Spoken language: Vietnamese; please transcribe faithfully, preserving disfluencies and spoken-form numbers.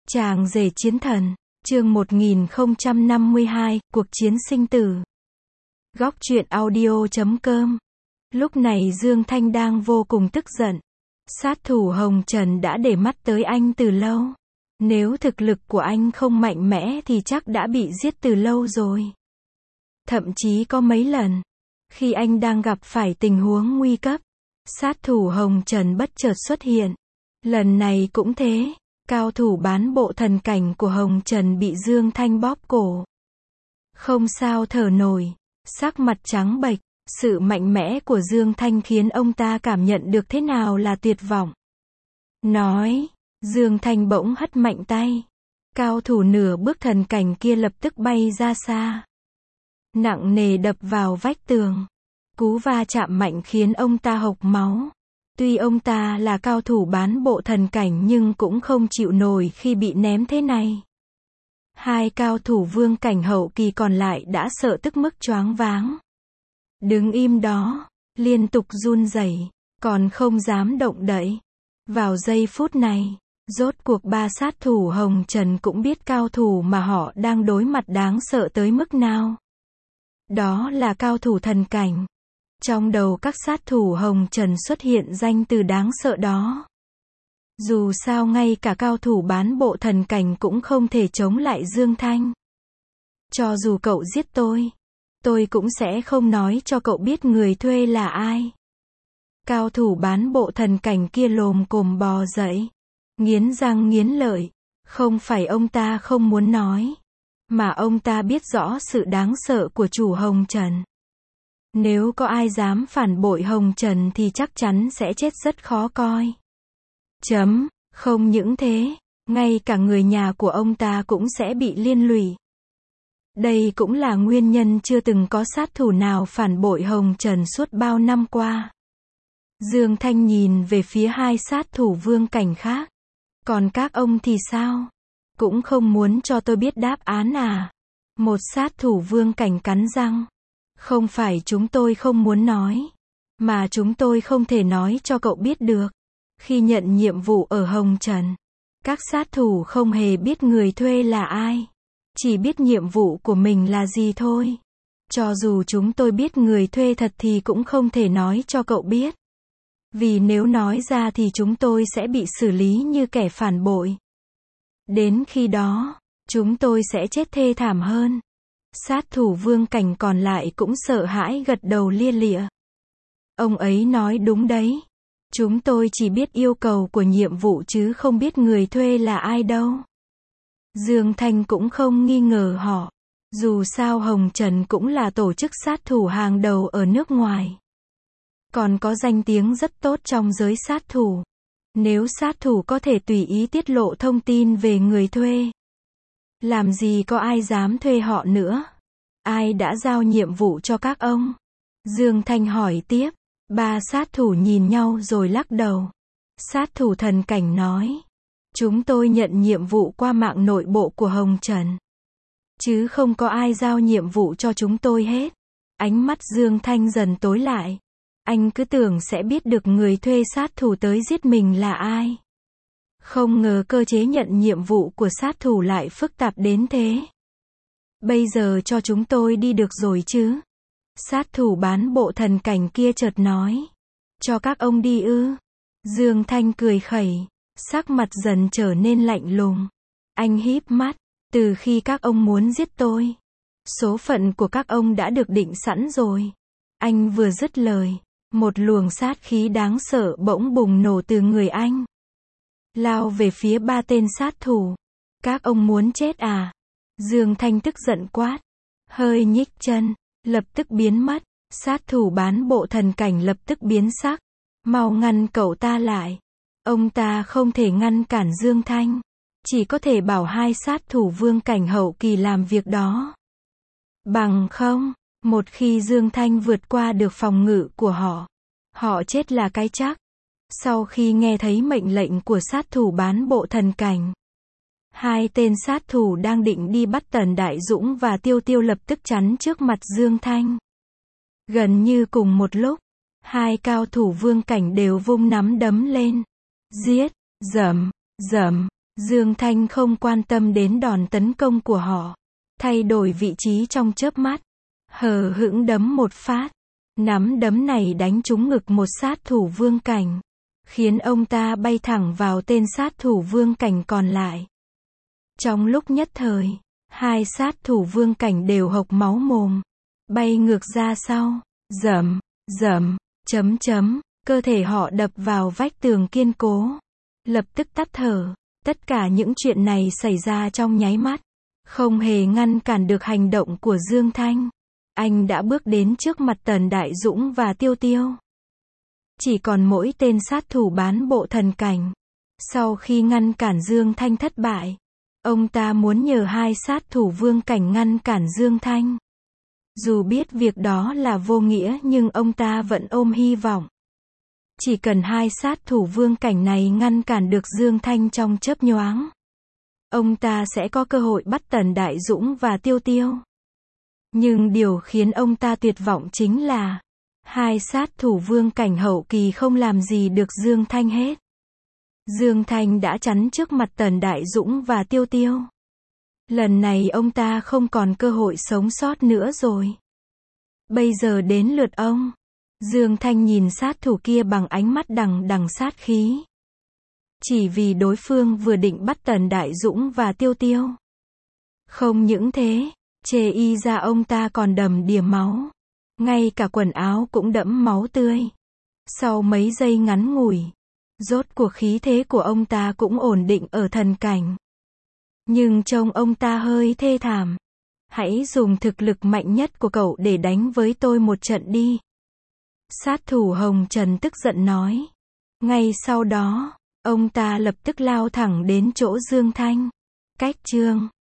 Chàng rể chiến thần, chương một nghìn không trăm năm mươi hai, cuộc chiến sinh tử. Góc truyện audio chấm com. Lúc này Dương Thanh đang vô cùng tức giận. Sát thủ Hồng Trần đã để mắt tới anh từ lâu. Nếu thực lực của anh không mạnh mẽ thì chắc đã bị giết từ lâu rồi. Thậm chí có mấy lần, khi anh đang gặp phải tình huống nguy cấp, sát thủ Hồng Trần bất chợt xuất hiện. Lần này cũng thế. Cao thủ bán bộ thần cảnh của Hồng Trần bị Dương Thanh bóp cổ. Không sao thở nổi, sắc mặt trắng bệch, sự mạnh mẽ của Dương Thanh khiến ông ta cảm nhận được thế nào là tuyệt vọng. Nói, Dương Thanh bỗng hất mạnh tay. Cao thủ nửa bước thần cảnh kia lập tức bay ra xa. Nặng nề đập vào vách tường. Cú va chạm mạnh khiến ông ta hộc máu. Tuy ông ta là cao thủ bán bộ thần cảnh nhưng cũng không chịu nổi khi bị ném thế này. Hai cao thủ vương cảnh hậu kỳ còn lại đã sợ tức mức choáng váng. Đứng im đó, liên tục run rẩy, còn không dám động đậy. Vào giây phút này, rốt cuộc ba sát thủ Hồng Trần cũng biết cao thủ mà họ đang đối mặt đáng sợ tới mức nào. Đó là cao thủ thần cảnh. Trong đầu các sát thủ Hồng Trần xuất hiện danh từ đáng sợ đó. Dù sao ngay cả cao thủ bán bộ thần cảnh cũng không thể chống lại Dương Thanh. Cho dù cậu giết tôi, tôi cũng sẽ không nói cho cậu biết người thuê là ai. Cao thủ bán bộ thần cảnh kia lồm cồm bò dậy, nghiến răng nghiến lợi. Không phải ông ta không muốn nói, mà ông ta biết rõ sự đáng sợ của chủ Hồng Trần. Nếu có ai dám phản bội Hồng Trần thì chắc chắn sẽ chết rất khó coi. Chấm, không những thế, ngay cả người nhà của ông ta cũng sẽ bị liên lụy. Đây cũng là nguyên nhân chưa từng có sát thủ nào phản bội Hồng Trần suốt bao năm qua. Dương Thanh nhìn về phía hai sát thủ vương cảnh khác. Còn các ông thì sao? Cũng không muốn cho tôi biết đáp án à? Một sát thủ vương cảnh cắn răng. Không phải chúng tôi không muốn nói, mà chúng tôi không thể nói cho cậu biết được. Khi nhận nhiệm vụ ở Hồng Trần, các sát thủ không hề biết người thuê là ai. Chỉ biết nhiệm vụ của mình là gì thôi. Cho dù chúng tôi biết người thuê thật thì cũng không thể nói cho cậu biết. Vì nếu nói ra thì chúng tôi sẽ bị xử lý như kẻ phản bội. Đến khi đó, chúng tôi sẽ chết thê thảm hơn. Sát thủ vương cảnh còn lại cũng sợ hãi gật đầu lia lịa. Ông ấy nói đúng đấy. Chúng tôi chỉ biết yêu cầu của nhiệm vụ chứ không biết người thuê là ai đâu. Dương Thanh cũng không nghi ngờ họ. Dù sao Hồng Trần cũng là tổ chức sát thủ hàng đầu ở nước ngoài. Còn có danh tiếng rất tốt trong giới sát thủ. Nếu sát thủ có thể tùy ý tiết lộ thông tin về người thuê, làm gì có ai dám thuê họ nữa? Ai đã giao nhiệm vụ cho các ông? Dương Thanh hỏi tiếp. Ba sát thủ nhìn nhau rồi lắc đầu. Sát thủ thần cảnh nói. Chúng tôi nhận nhiệm vụ qua mạng nội bộ của Hồng Trần. Chứ không có ai giao nhiệm vụ cho chúng tôi hết. Ánh mắt Dương Thanh dần tối lại. Anh cứ tưởng sẽ biết được người thuê sát thủ tới giết mình là ai. Không ngờ cơ chế nhận nhiệm vụ của sát thủ lại phức tạp đến thế. Bây giờ cho chúng tôi đi được rồi chứ? Sát thủ bán bộ thần cảnh kia chợt nói. Cho các ông đi ư? Dương Thanh cười khẩy, sắc mặt dần trở nên lạnh lùng. Anh híp mắt. Từ khi các ông muốn giết tôi, số phận của các ông đã được định sẵn rồi. Anh vừa dứt lời, một luồng sát khí đáng sợ bỗng bùng nổ từ người anh. Lao về phía ba tên sát thủ. Các ông muốn chết à? Dương Thanh tức giận quát. Hơi nhích chân, lập tức biến mất. Sát thủ bán bộ thần cảnh lập tức biến sắc. Mau ngăn cậu ta lại. Ông ta không thể ngăn cản Dương Thanh. Chỉ có thể bảo hai sát thủ vương cảnh hậu kỳ làm việc đó. Bằng không, một khi Dương Thanh vượt qua được phòng ngự của họ, họ chết là cái chắc. Sau khi nghe thấy mệnh lệnh của sát thủ bán bộ thần cảnh, hai tên sát thủ đang định đi bắt Tần Đại Dũng và Tiêu Tiêu lập tức chắn trước mặt Dương Thanh. Gần như cùng một lúc, hai cao thủ vương cảnh đều vung nắm đấm lên. Giết, dầm, dầm. Dương Thanh không quan tâm đến đòn tấn công của họ. Thay đổi vị trí trong chớp mắt. Hờ hững đấm một phát. Nắm đấm này đánh trúng ngực một sát thủ vương cảnh. Khiến ông ta bay thẳng vào tên sát thủ vương cảnh còn lại. Trong lúc nhất thời, hai sát thủ vương cảnh đều hộc máu mồm. Bay ngược ra sau. Dầm, dầm, chấm chấm. Cơ thể họ đập vào vách tường kiên cố. Lập tức tắt thở. Tất cả những chuyện này xảy ra trong nháy mắt. Không hề ngăn cản được hành động của Dương Thanh. Anh đã bước đến trước mặt Tần Đại Dũng và Tiêu Tiêu. Chỉ còn mỗi tên sát thủ bán bộ thần cảnh. Sau khi ngăn cản Dương Thanh thất bại, ông ta muốn nhờ hai sát thủ vương cảnh ngăn cản Dương Thanh. Dù biết việc đó là vô nghĩa nhưng ông ta vẫn ôm hy vọng. Chỉ cần hai sát thủ vương cảnh này ngăn cản được Dương Thanh trong chớp nhoáng, ông ta sẽ có cơ hội bắt Tần Đại Dũng và Tiêu Tiêu. Nhưng điều khiến ông ta tuyệt vọng chính là hai sát thủ vương cảnh hậu kỳ không làm gì được Dương Thanh hết. Dương Thanh đã chắn trước mặt Tần Đại Dũng và Tiêu Tiêu. Lần này ông ta không còn cơ hội sống sót nữa rồi. Bây giờ đến lượt ông. Dương Thanh nhìn sát thủ kia bằng ánh mắt đằng đằng sát khí. Chỉ vì đối phương vừa định bắt Tần Đại Dũng và Tiêu Tiêu. Không những thế, chê y ra ông ta còn đầm đìa máu. Ngay cả quần áo cũng đẫm máu tươi. Sau mấy giây ngắn ngủi, rốt cuộc khí thế của ông ta cũng ổn định ở thần cảnh. Nhưng trông ông ta hơi thê thảm. Hãy dùng thực lực mạnh nhất của cậu để đánh với tôi một trận đi. Sát thủ Hồng Trần tức giận nói. Ngay sau đó, ông ta lập tức lao thẳng đến chỗ Dương Thanh. Cách chương